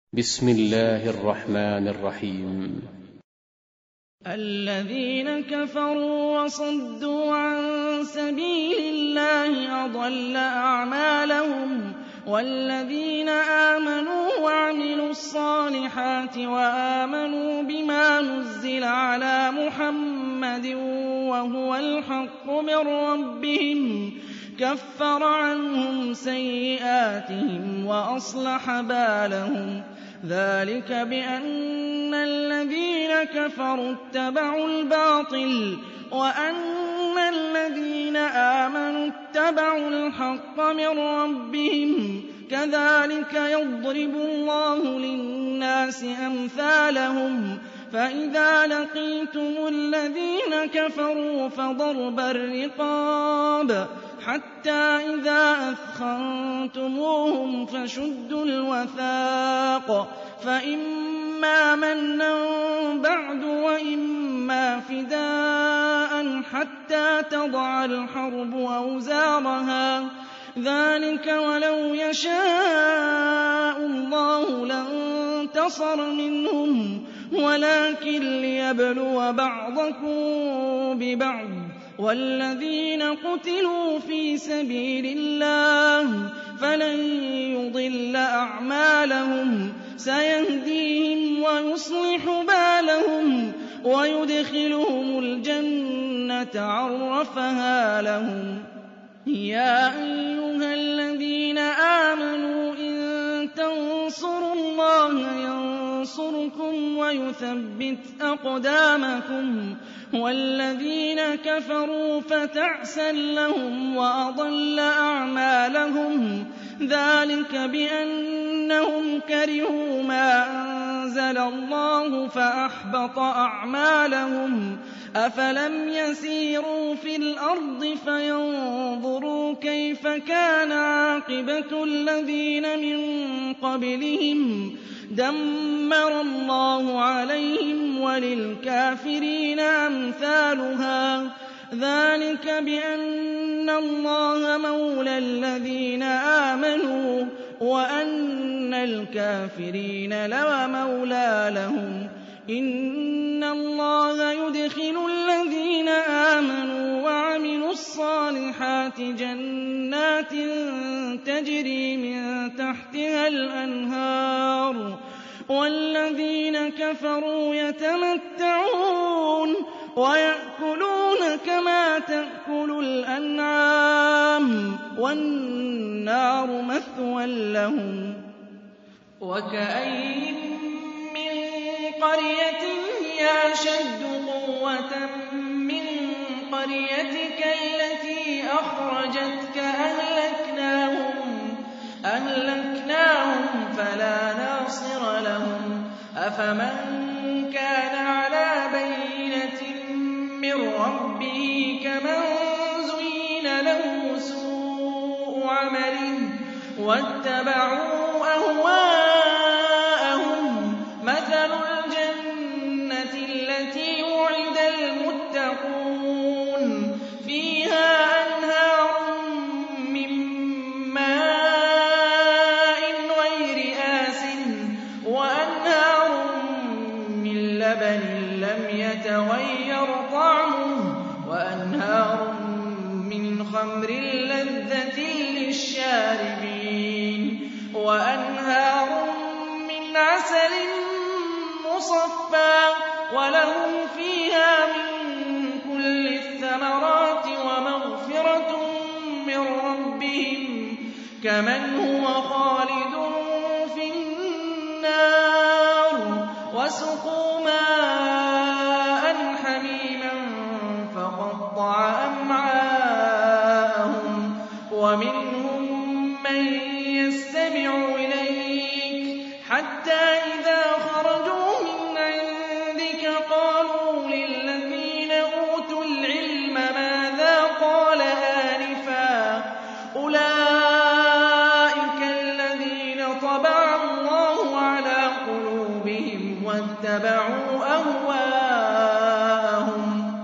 بسم الله الرحمن الرحيم. الذين كفروا وصدوا عن سبيل الله أضل أعمالهم والذين آمنوا وعملوا الصالحات وآمنوا بما نزل على محمد وهو الحق من ربهم كفر عنهم سيئاتهم وأصلح بالهم ذلك بأن الذين كفروا اتبعوا الباطل وأن الذين آمنوا اتبعوا الحق من ربهم كذلك يضرب الله للناس أمثالهم فإذا لقيتم الذين كفروا فضرب الرقاب حتى إذا أثخنتموهم فشدوا الوثاق فإما منا بعد وإما فداء حتى تضع الحرب أوزارها ذلك ولو يشاء الله لانتصر منهم ولكن ليبلو بعضكم ببعض والذين قتلوا في سبيل الله فلن يضل أعمالهم سيهديهم ويصلح بالهم ويدخلهم الجنة عرفها لهم يا أيها الذين آمنوا إن تنصروا الله ينصركم ويثبت أقدامكم والذين كفروا فتعسا لهم وأضل أعمالهم ذلك بأنهم كرهوا ما أنزل الله فأحبط أعمالهم أفلم يسيروا في الأرض فينظروا كيف كان عاقبة الذين من قبلهم دمر الله عليهم وللكافرين أمثالها ذلك بأن الله مولى الذين آمنوا وأن الكافرين لا مولى لهم إن الله يدخل الذين آمنوا وعملوا الصالحات جنات تجري من تحتها الأنهار والذين كفروا يتمتعون ويأكلون كما تأكل الأنعام والنار مثوى لهم وكأين من قرية هي أشد قوة من قريتك التي أخرجتك أهلكناهم فلا ناصر لهم أفمن كان على بينة من ربه كمن زين له سوء عمله واتبعوا أهواءهم مثل الجنة التي وعد المتقون فيها أنهار من ماء غير آسن وأنهار من لبن لم يتغير طعمه وأنهار من خمر لذة للشاربين وأنهار من عسل مصفى ولهم فيها من كل الثمرات ومغفرة من ربهم كمن هو خالد في النار وسقوا ماء حميما فقطع أمعاءهم ومنهم من يستمع إليك حتى إذا خرجوا من عندك قالوا للذين أوتوا العلم ماذا قال آنفا أولئك الذين طبع الله على قلوبهم واتبعوا أهواءهم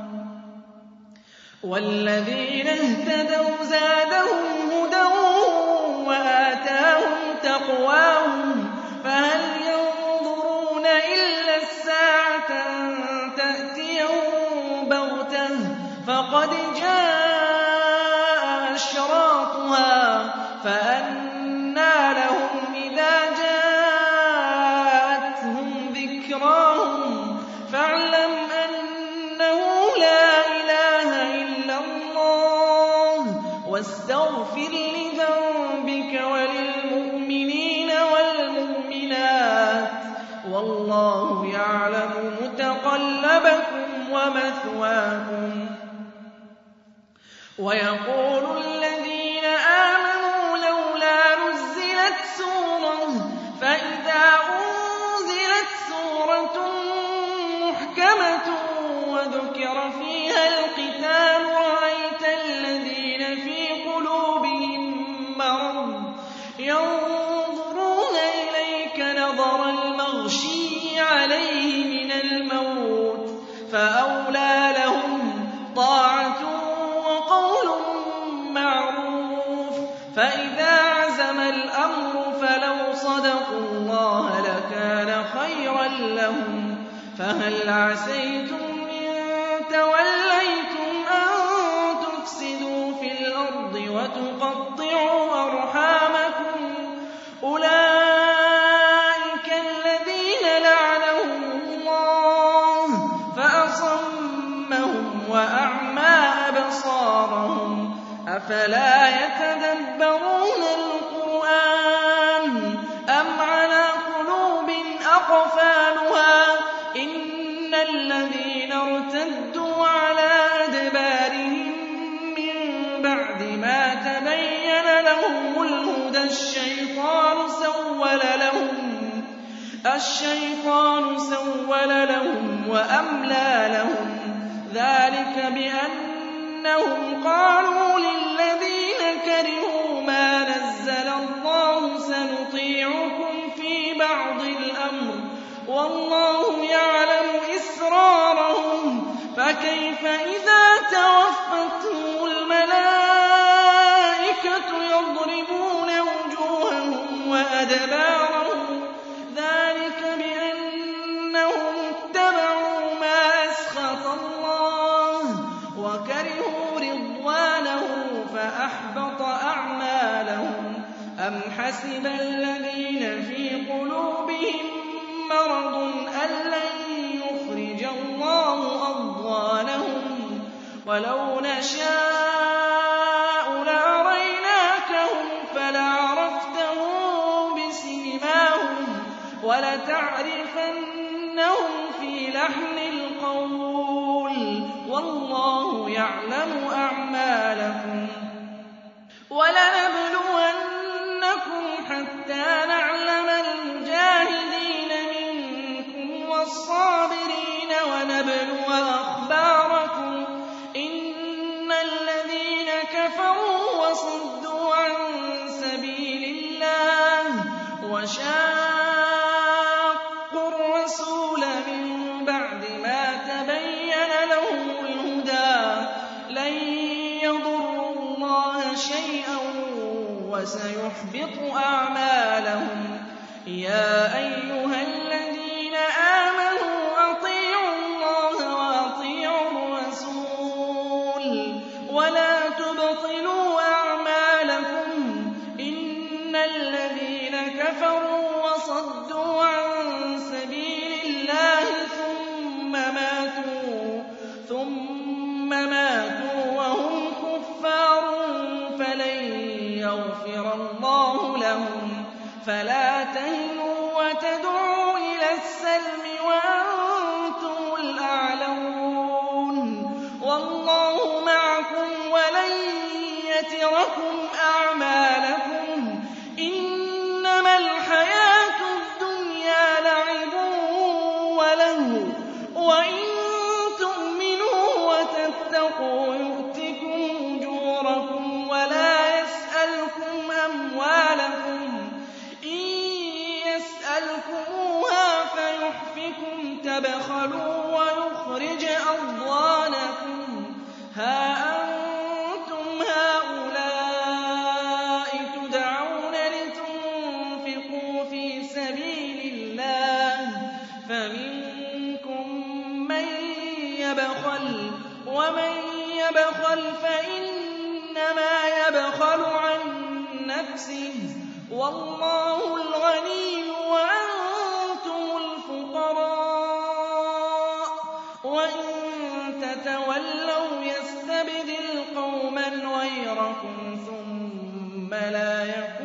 والذين اهتدوا زادهم هدى وآتاهم تقواهم فهل وَاللَّهُ يَعْلَمُ مُتَقَلَّبَكُمْ وَمَثْوَاكُمْ وَيَقُولُ الَّذِينَ آمَنُوا لَوْلَا نُزِّلَتْ سُورَةٌ فَإِذَا أُنزِلَتْ سُورَةٌ مُحْكَمَةٌ وَذُكِرَ فِيهَا الْقِتَالُ رَأَيْتَ الَّذِينَ فِي قُلُوبِهِم مَّرَضٌ يَنظُرُونَ إِلَيْكَ نَظَرَ الْمَغْشِيِّ عَلَيْهِ مِنَ الْمَوْتِ فَأَوْلَىٰ لَهُمْ طَاعَةٌ وَقَوْلٌ مَّعْرُوفٌ فَإِذَا عَزَمَ الْأَمْرُ فَلَوْ صَدَقُوا اللَّهَ لَكَانَ خَيْرًا لَّهُمْ فَهَلْ عَسَيْتُمْ إِن تَوَلَّيْتُمْ أَن تُفْسِدُوا فِي الْأَرْضِ وَتُقَطِّعُوا أَرْحَامَكُمْ أُولَٰئِكَ الَّذِينَ لَعَنَهُمُ اللَّهُ فَأَصَمَّهُمْ وَأَعْمَىٰ أَبْصَارَهُمْ أَفَلَا يَتَدَبَّرُونَ الْقُرْآنَ أَمْ عَلَىٰ قُلُوبٍ أَقْفَالُهَا إِنَّ الَّذِينَ ارْتَدُّوا عَلَىٰ أَدْبَارِهِم مِّن بَعْدِ مَا تَبَيَّنَ لَهُمُ الْهُدَى الشَّيْطَانُ سَوَّلَ لَهُمْ وَأَمْلَىٰ لَهُمْ ذَٰلِكَ بِأَنَّهُمْ قَالُوا لِلَّذِينَ كَرِهُوا مَا نَزَّلَ اللَّهُ سَنُطِيعُكُمْ فِي بَعْضِ الْأَمْرِ وَاللَّهُ يَعْلَمُ إِسْرَارَهُمْ فَكَيْفَ إِذَا تَوَفَّتْهُمُ الْمَلَائِكَةُ يَضْرِبُونَ وُجُوهَهُمْ وَأَدْبَارَهُمْ ذَٰلِكَ بِأَنَّهُمُ اتَّبَعُوا مَا أَسْخَطَ اللَّهَ وَكَرِهُوا رِضْوَانَهُ فَأَحْبَطَ أَعْمَالَهُمْ أَمْ حَسِبَ الَّذِينَ فِي قُلُوبِهِم مَّرَضٌ أَن لَّن يُخْرِجَ اللَّهُ أَضْغَانَهُمْ وَلَوْ نَشَاءُ لَأَرَيْنَاكَهُمْ فَلَعَرَفْتَهُم بِسِيمَاهُمْ وَلَتَعْرِفَنَّهُمْ فِي لَحْنِ الْقَوْلِ وَاللَّهُ يَعْلَمُ أَعْمَالَكُمْ وَلَنَبْلُوَنَّكُمْ حَتَّىٰ نَعْلَمَ الْمُجَاهِدِينَ مِنكُمْ وَالصَّابِرِينَ وَنَبْلُوَ أَخْبَارَكُمْ إِنَّ الَّذِينَ كَفَرُوا وَصُدُّوا عَن سَبِيلِ اللَّهِ وَشَاقُّوا الرَّسُولَ مِن بَعْدِ مَا تَبَيَّنَ لَهُمُ الْهُدَىٰ لَن يَضُرُّوا اللَّهَ شَيْئًا وَسَيُحْبِطُ أَعْمَالَهُمْ يَا أَيُّهَا الَّذِينَ آمَنُوا أَطِيعُوا اللَّهَ وَأَطِيعُوا الرَّسُولَ وَلَا تُبْطِلُوا أَعْمَالَكُمْ إِنَّ الَّذِينَ كَفَرُوا وَصَدُّوا عَن سَبِيلِ اللَّهِ ثُمَّ مَاتُوا وَهُمْ كُفَّارٌ فَلَن يَغْفِرَ اللَّهُ لَهُمْ فَلَا تَهِنُوا وَتَدْعُوا إِلَى السَّلْمِ وَأَنتُمُ الْأَعْلَوُونَ وَاللَّهُ مَعَكُمْ وَلَن يَتِرَكُمْ أَعْمَالَكُمْ إِنَّمَا الْحَيَاةُ الدُّنْيَا لَعِبٌ وَلَهْوٌ وَإِن تُؤْمِنُوا وَتَتَّقُوا يُؤْتِكُمْ أُجُورَكُمْ وَلَا يَسْأَلْكُمْ أَمْوَالَكُمْ إِن يَسْأَلْكُمُوهَا فَيُحْفِكُمْ تَبْخَلُوا وَيُخْرِجْ أَضْغَانَكُمْ هَا أَنتُمْ هَٰؤُلَاءِ تُدْعَوْنَ لِتُنفِقُوا فِي سَبِيلِ اللَّهِ فَمِنكُم مَّن يَبْخَلُ وَمَن يَبْخَلْ فَإِنَّمَا يَبْخَلُ عَن نَّفْسِهِ وَاللَّهُ الْغَنِيُّ وَأَنتُمُ الْفُقَرَاءُ وَإِن تَتَوَلَّوْا يَسْتَبْدِلْ قَوْمًا غَيْرَكُمْ ثُمَّ لَا يَكُونُوا